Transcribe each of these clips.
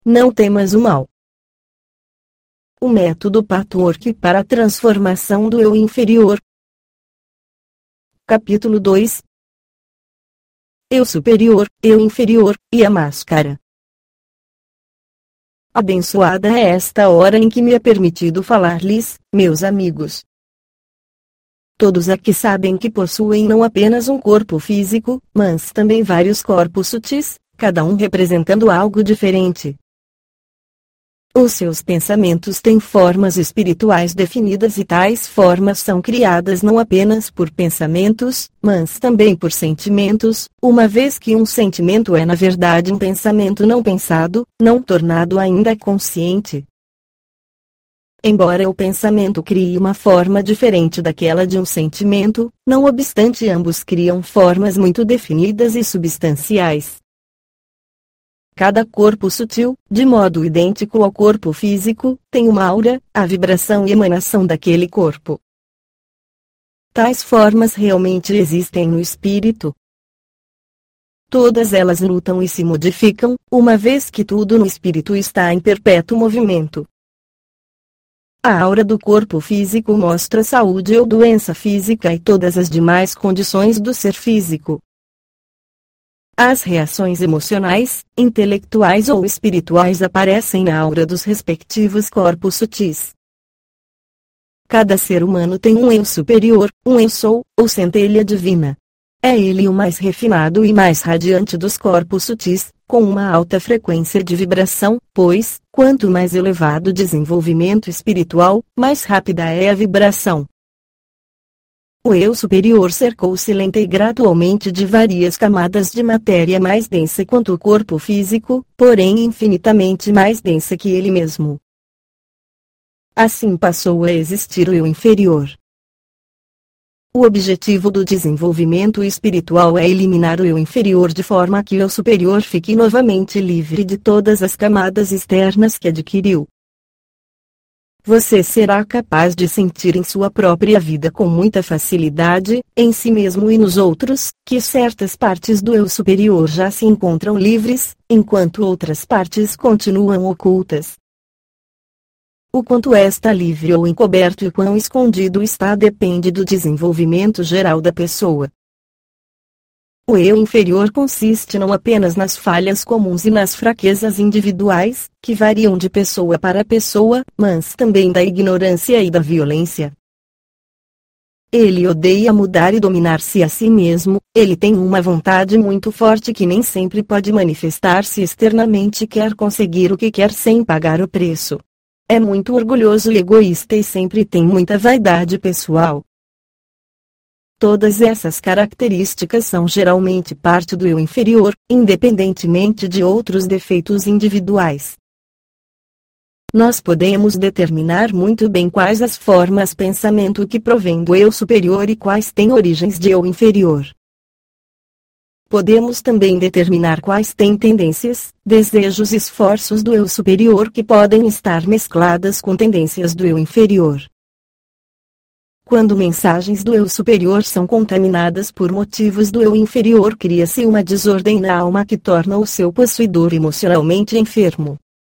Não temas o mal. O método Patchwork para a transformação do eu inferior. Capítulo 2. Eu superior, eu inferior, e a máscara. Abençoada é esta hora em que me é permitido falar-lhes, meus amigos. Todos aqui sabem que possuem não apenas um corpo físico, mas também vários corpos sutis, cada um representando algo diferente. Os seus pensamentos têm formas espirituais definidas e tais formas são criadas não apenas por pensamentos, mas também por sentimentos, uma vez que um sentimento é na verdade um pensamento não pensado, não tornado ainda consciente. Embora o pensamento crie uma forma diferente daquela de um sentimento, não obstante ambos criam formas muito definidas e substanciais. Cada corpo sutil, de modo idêntico ao corpo físico, tem uma aura, a vibração e emanação daquele corpo. Tais formas realmente existem no espírito. Todas elas lutam e se modificam, uma vez que tudo no espírito está em perpétuo movimento. A aura do corpo físico mostra saúde ou doença física e todas as demais condições do ser físico. As reações emocionais, intelectuais ou espirituais aparecem na aura dos respectivos corpos sutis. Cada ser humano tem um eu superior, um eu sou, ou centelha divina. É ele o mais refinado e mais radiante dos corpos sutis, com uma alta frequência de vibração, pois, quanto mais elevado o desenvolvimento espiritual, mais rápida é a vibração. O eu superior cercou-se lenta e gradualmente de várias camadas de matéria mais densa quanto o corpo físico, porém infinitamente mais densa que ele mesmo. Assim passou a existir o eu inferior. O objetivo do desenvolvimento espiritual é eliminar o eu inferior de forma que o eu superior fique novamente livre de todas as camadas externas que adquiriu. Você será capaz de sentir em sua própria vida com muita facilidade, em si mesmo e nos outros, que certas partes do eu superior já se encontram livres, enquanto outras partes continuam ocultas. O quanto está livre ou encoberto e quão escondido está depende do desenvolvimento geral da pessoa. O eu inferior consiste não apenas nas falhas comuns e nas fraquezas individuais, que variam de pessoa para pessoa, mas também da ignorância e da violência. Ele odeia mudar e dominar-se a si mesmo, ele tem uma vontade muito forte que nem sempre pode manifestar-se externamente e quer conseguir o que quer sem pagar o preço. É muito orgulhoso e egoísta e sempre tem muita vaidade pessoal. Todas essas características são geralmente parte do eu inferior, independentemente de outros defeitos individuais. Nós podemos determinar muito bem quais as formas pensamento que provém do eu superior e quais têm origens de eu inferior. Podemos também determinar quais têm tendências, desejos e esforços do eu superior que podem estar mescladas com tendências do eu inferior. Quando mensagens do eu superior são contaminadas por motivos do eu inferior, cria-se uma desordem na alma que torna o seu possuidor emocionalmente enfermo.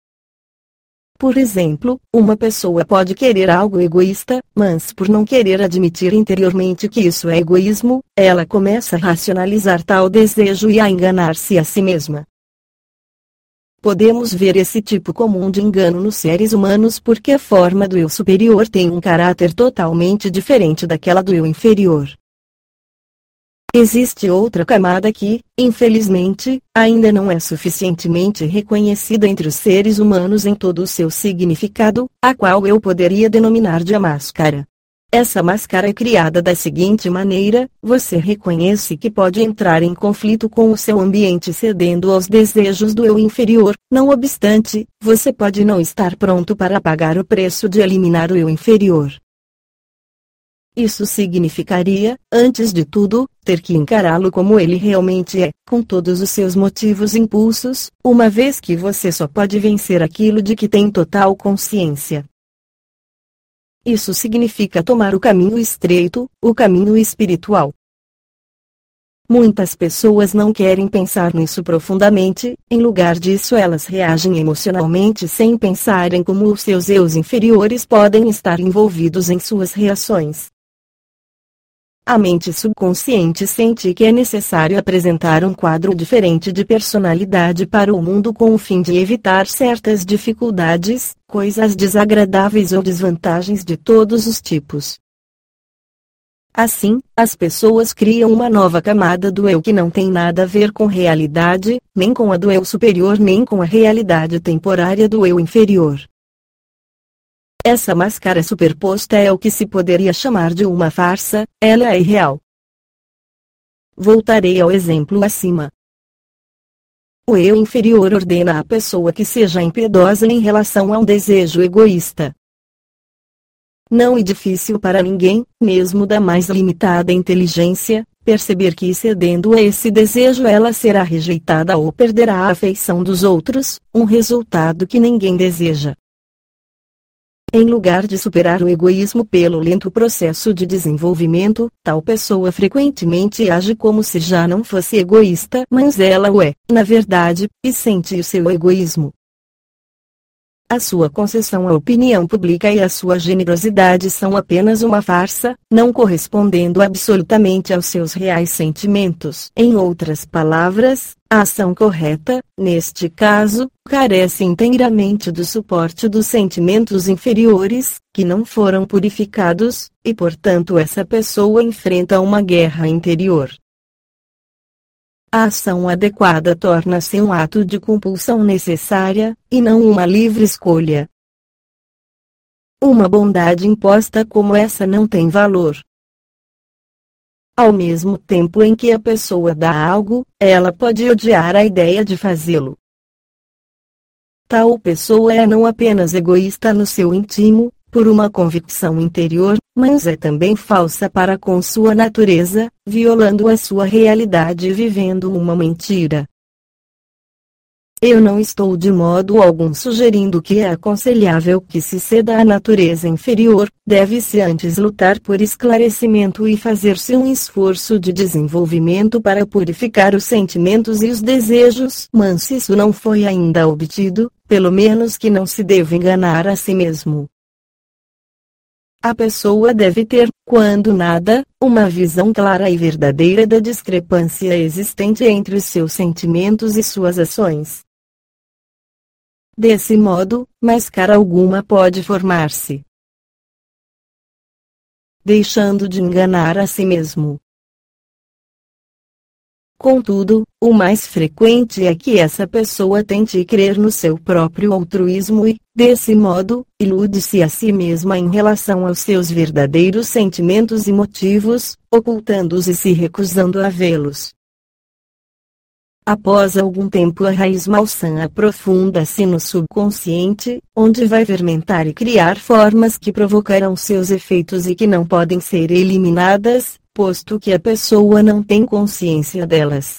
Por exemplo, uma pessoa pode querer algo egoísta, mas por não querer admitir interiormente que isso é egoísmo, ela começa a racionalizar tal desejo e a enganar-se a si mesma. Podemos ver esse tipo comum de engano nos seres humanos porque a forma do eu superior tem um caráter totalmente diferente daquela do eu inferior. Existe outra camada que, infelizmente, ainda não é suficientemente reconhecida entre os seres humanos em todo o seu significado, a qual eu poderia denominar de a máscara. Essa máscara é criada da seguinte maneira: você reconhece que pode entrar em conflito com o seu ambiente cedendo aos desejos do eu inferior, não obstante, você pode não estar pronto para pagar o preço de eliminar o eu inferior. Isso significaria, antes de tudo, ter que encará-lo como ele realmente é, com todos os seus motivos e impulsos, uma vez que você só pode vencer aquilo de que tem total consciência. Isso significa tomar o caminho estreito, o caminho espiritual. Muitas pessoas não querem pensar nisso profundamente, em lugar disso elas reagem emocionalmente sem pensar em como os seus eus inferiores podem estar envolvidos em suas reações. A mente subconsciente sente que é necessário apresentar um quadro diferente de personalidade para o mundo com o fim de evitar certas dificuldades, coisas desagradáveis ou desvantagens de todos os tipos. Assim, as pessoas criam uma nova camada do eu que não tem nada a ver com realidade, nem com a do eu superior nem com a realidade temporária do eu inferior. Essa máscara superposta é o que se poderia chamar de uma farsa, ela é irreal. Voltarei ao exemplo acima. O eu inferior ordena à pessoa que seja impiedosa em relação a um desejo egoísta. Não é difícil para ninguém, mesmo da mais limitada inteligência, perceber que cedendo a esse desejo ela será rejeitada ou perderá a afeição dos outros, um resultado que ninguém deseja. Em lugar de superar o egoísmo pelo lento processo de desenvolvimento, tal pessoa frequentemente age como se já não fosse egoísta, mas ela o é, na verdade, e sente o seu egoísmo. A sua concessão à opinião pública e a sua generosidade são apenas uma farsa, não correspondendo absolutamente aos seus reais sentimentos. Em outras palavras, a ação correta, neste caso, carece inteiramente do suporte dos sentimentos inferiores, que não foram purificados, e portanto essa pessoa enfrenta uma guerra interior. A ação adequada torna-se um ato de compulsão necessária, e não uma livre escolha. Uma bondade imposta como essa não tem valor. Ao mesmo tempo em que a pessoa dá algo, ela pode odiar a ideia de fazê-lo. Tal pessoa é não apenas egoísta no seu íntimo, por uma convicção interior, mas é também falsa para com sua natureza, violando a sua realidade e vivendo uma mentira. Eu não estou de modo algum sugerindo que é aconselhável que se ceda à natureza inferior, deve-se antes lutar por esclarecimento e fazer-se um esforço de desenvolvimento para purificar os sentimentos e os desejos. Mas se isso não foi ainda obtido, pelo menos que não se deva enganar a si mesmo. A pessoa deve ter, quando nada, uma visão clara e verdadeira da discrepância existente entre os seus sentimentos e suas ações. Desse modo, máscara alguma pode formar-se, deixando de enganar a si mesmo. Contudo, o mais frequente é que essa pessoa tente crer no seu próprio altruísmo e, desse modo, ilude-se a si mesma em relação aos seus verdadeiros sentimentos e motivos, ocultando-os e se recusando a vê-los. Após algum tempo a raiz malsã aprofunda-se no subconsciente, onde vai fermentar e criar formas que provocarão seus efeitos e que não podem ser eliminadas, posto que a pessoa não tem consciência delas.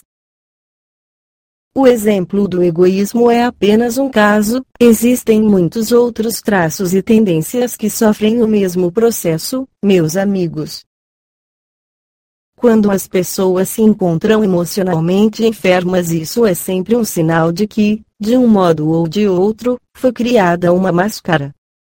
O exemplo do egoísmo é apenas um caso, existem muitos outros traços e tendências que sofrem o mesmo processo, meus amigos. Quando as pessoas se encontram emocionalmente enfermas, isso é sempre um sinal de que, de um modo ou de outro, foi criada uma máscara.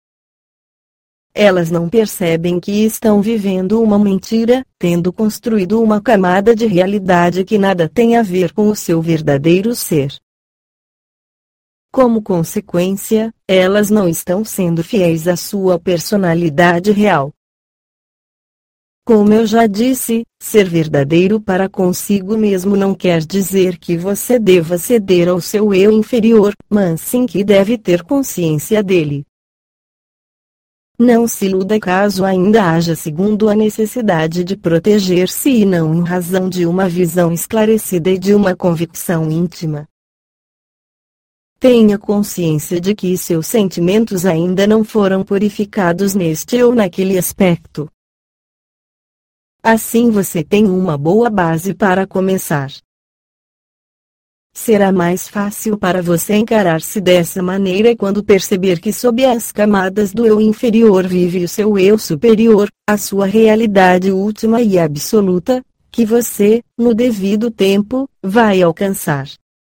Elas não percebem que estão vivendo uma mentira, tendo construído uma camada de realidade que nada tem a ver com o seu verdadeiro ser. Como consequência, elas não estão sendo fiéis à sua personalidade real. Como eu já disse, ser verdadeiro para consigo mesmo não quer dizer que você deva ceder ao seu eu inferior, mas sim que deve ter consciência dele. Não se iluda caso ainda haja segundo a necessidade de proteger-se e não em razão de uma visão esclarecida e de uma convicção íntima. Tenha consciência de que seus sentimentos ainda não foram purificados neste ou naquele aspecto. Assim você tem uma boa base para começar. Será mais fácil para você encarar-se dessa maneira quando perceber que sob as camadas do eu inferior vive o seu eu superior, a sua realidade última e absoluta, que você, no devido tempo, vai alcançar.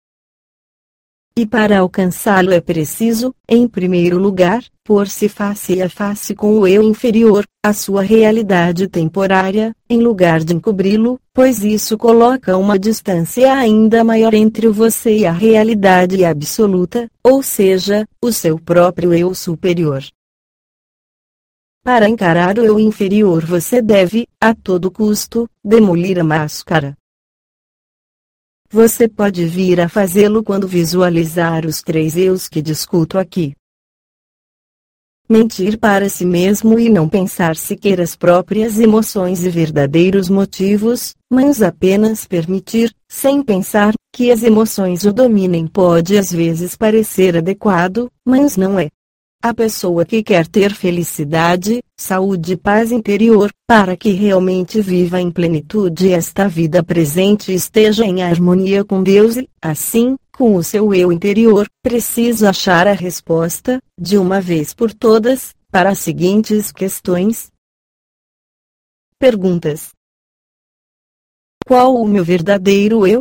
E para alcançá-lo é preciso, em primeiro lugar, pôr-se face a face com o eu inferior, a sua realidade temporária, em lugar de encobri-lo, pois isso coloca uma distância ainda maior entre o você e a realidade absoluta, ou seja, o seu próprio eu superior. Para encarar o eu inferior você deve, a todo custo, demolir a máscara. Você pode vir a fazê-lo quando visualizar os 3 eus que discuto aqui. Mentir para si mesmo e não pensar sequer as próprias emoções e verdadeiros motivos, mas apenas permitir, sem pensar, que as emoções o dominem pode às vezes parecer adequado, mas não é. A pessoa que quer ter felicidade, saúde e paz interior, para que realmente viva em plenitude esta vida presente e esteja em harmonia com Deus e, assim, com o seu eu interior, precisa achar a resposta, de uma vez por todas, para as seguintes questões. Perguntas. Qual o meu verdadeiro eu?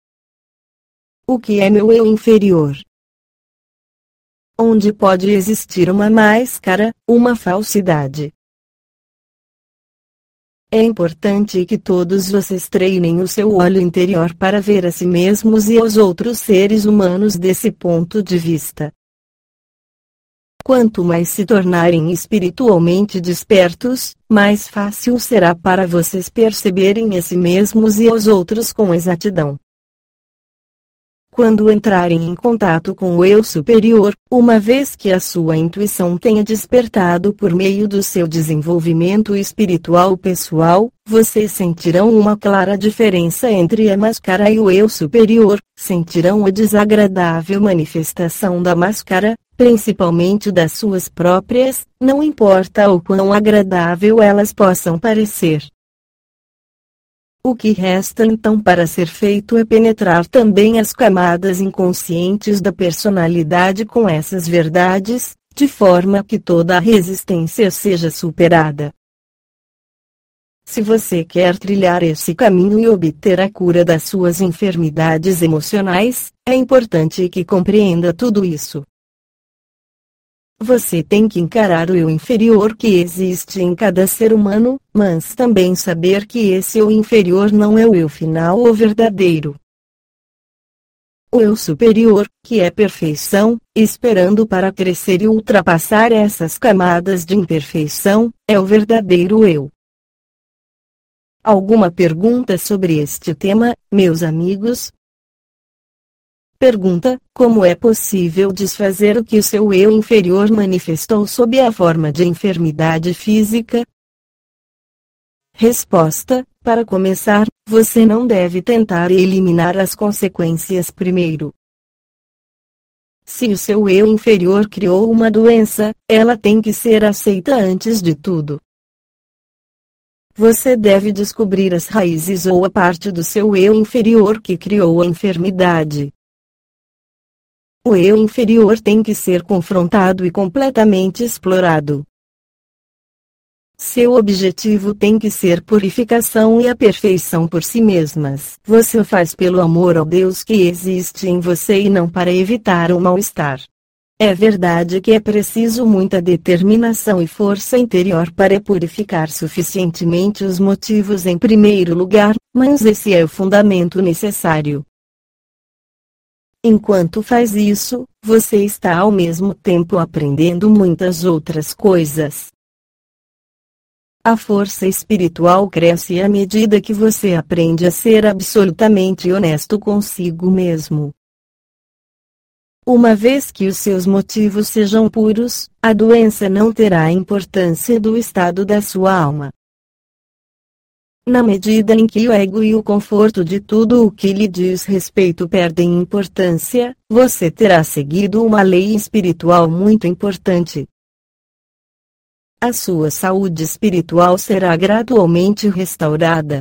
O que é meu eu inferior? Onde pode existir uma máscara, uma falsidade? É importante que todos vocês treinem o seu olho interior para ver a si mesmos e aos outros seres humanos desse ponto de vista. Quanto mais se tornarem espiritualmente despertos, mais fácil será para vocês perceberem a si mesmos e aos outros com exatidão. Quando entrarem em contato com o eu superior, uma vez que a sua intuição tenha despertado por meio do seu desenvolvimento espiritual pessoal, vocês sentirão uma clara diferença entre a máscara e o eu superior, sentirão a desagradável manifestação da máscara, principalmente das suas próprias, não importa o quão agradável elas possam parecer. O que resta então para ser feito é penetrar também as camadas inconscientes da personalidade com essas verdades, de forma que toda a resistência seja superada. Se você quer trilhar esse caminho e obter a cura das suas enfermidades emocionais, é importante que compreenda tudo isso. Você tem que encarar o eu inferior que existe em cada ser humano, mas também saber que esse eu inferior não é o eu final ou verdadeiro. O eu superior, que é perfeição, esperando para crescer e ultrapassar essas camadas de imperfeição, é o verdadeiro eu. Alguma pergunta sobre este tema, meus amigos? Pergunta: como é possível desfazer o que o seu eu inferior manifestou sob a forma de enfermidade física? Resposta: para começar, você não deve tentar eliminar as consequências primeiro. Se o seu eu inferior criou uma doença, ela tem que ser aceita antes de tudo. Você deve descobrir as raízes ou a parte do seu eu inferior que criou a enfermidade. O eu inferior tem que ser confrontado e completamente explorado. Seu objetivo tem que ser purificação e a perfeição por si mesmas. Você o faz pelo amor ao Deus que existe em você e não para evitar o mal-estar. É verdade que é preciso muita determinação e força interior para purificar suficientemente os motivos em primeiro lugar, mas esse é o fundamento necessário. Enquanto faz isso, você está ao mesmo tempo aprendendo muitas outras coisas. A força espiritual cresce à medida que você aprende a ser absolutamente honesto consigo mesmo. Uma vez que os seus motivos sejam puros, a doença não terá importância do estado da sua alma. Na medida em que o ego e o conforto de tudo o que lhe diz respeito perdem importância, você terá seguido uma lei espiritual muito importante. A sua saúde espiritual será gradualmente restaurada.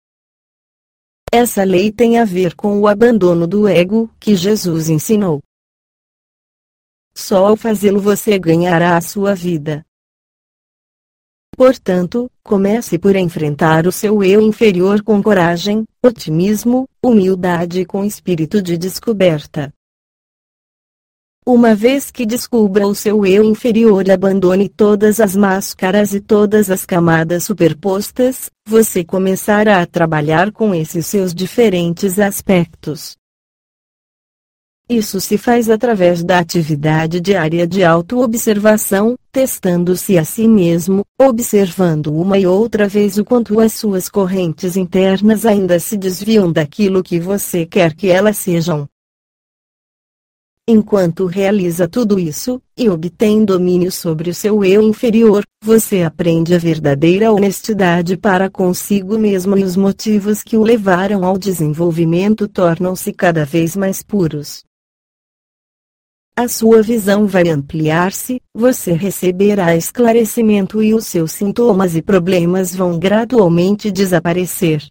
Essa lei tem a ver com o abandono do ego, que Jesus ensinou. Só ao fazê-lo você ganhará a sua vida. Portanto, comece por enfrentar o seu eu inferior com coragem, otimismo, humildade e com espírito de descoberta. Uma vez que descubra o seu eu inferior, abandone todas as máscaras e todas as camadas superpostas, você começará a trabalhar com esses seus diferentes aspectos. Isso se faz através da atividade diária de autoobservação, testando-se a si mesmo, observando uma e outra vez o quanto as suas correntes internas ainda se desviam daquilo que você quer que elas sejam. Enquanto realiza tudo isso, e obtém domínio sobre o seu eu inferior, você aprende a verdadeira honestidade para consigo mesmo e os motivos que o levaram ao desenvolvimento tornam-se cada vez mais puros. A sua visão vai ampliar-se, você receberá esclarecimento e os seus sintomas e problemas vão gradualmente desaparecer.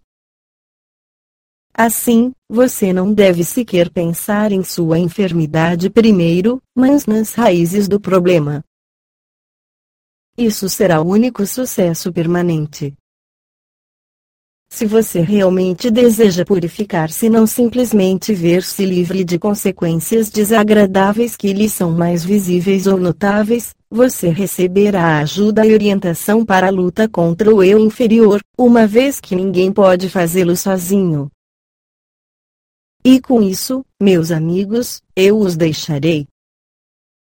Assim, você não deve sequer pensar em sua enfermidade primeiro, mas nas raízes do problema. Isso será o único sucesso permanente. Se você realmente deseja purificar-se e não simplesmente ver-se livre de consequências desagradáveis que lhe são mais visíveis ou notáveis, você receberá ajuda e orientação para a luta contra o eu inferior, uma vez que ninguém pode fazê-lo sozinho. E com isso, meus amigos, eu os deixarei.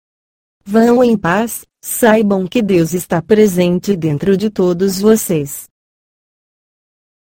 Vão em paz, saibam que Deus está presente dentro de todos vocês.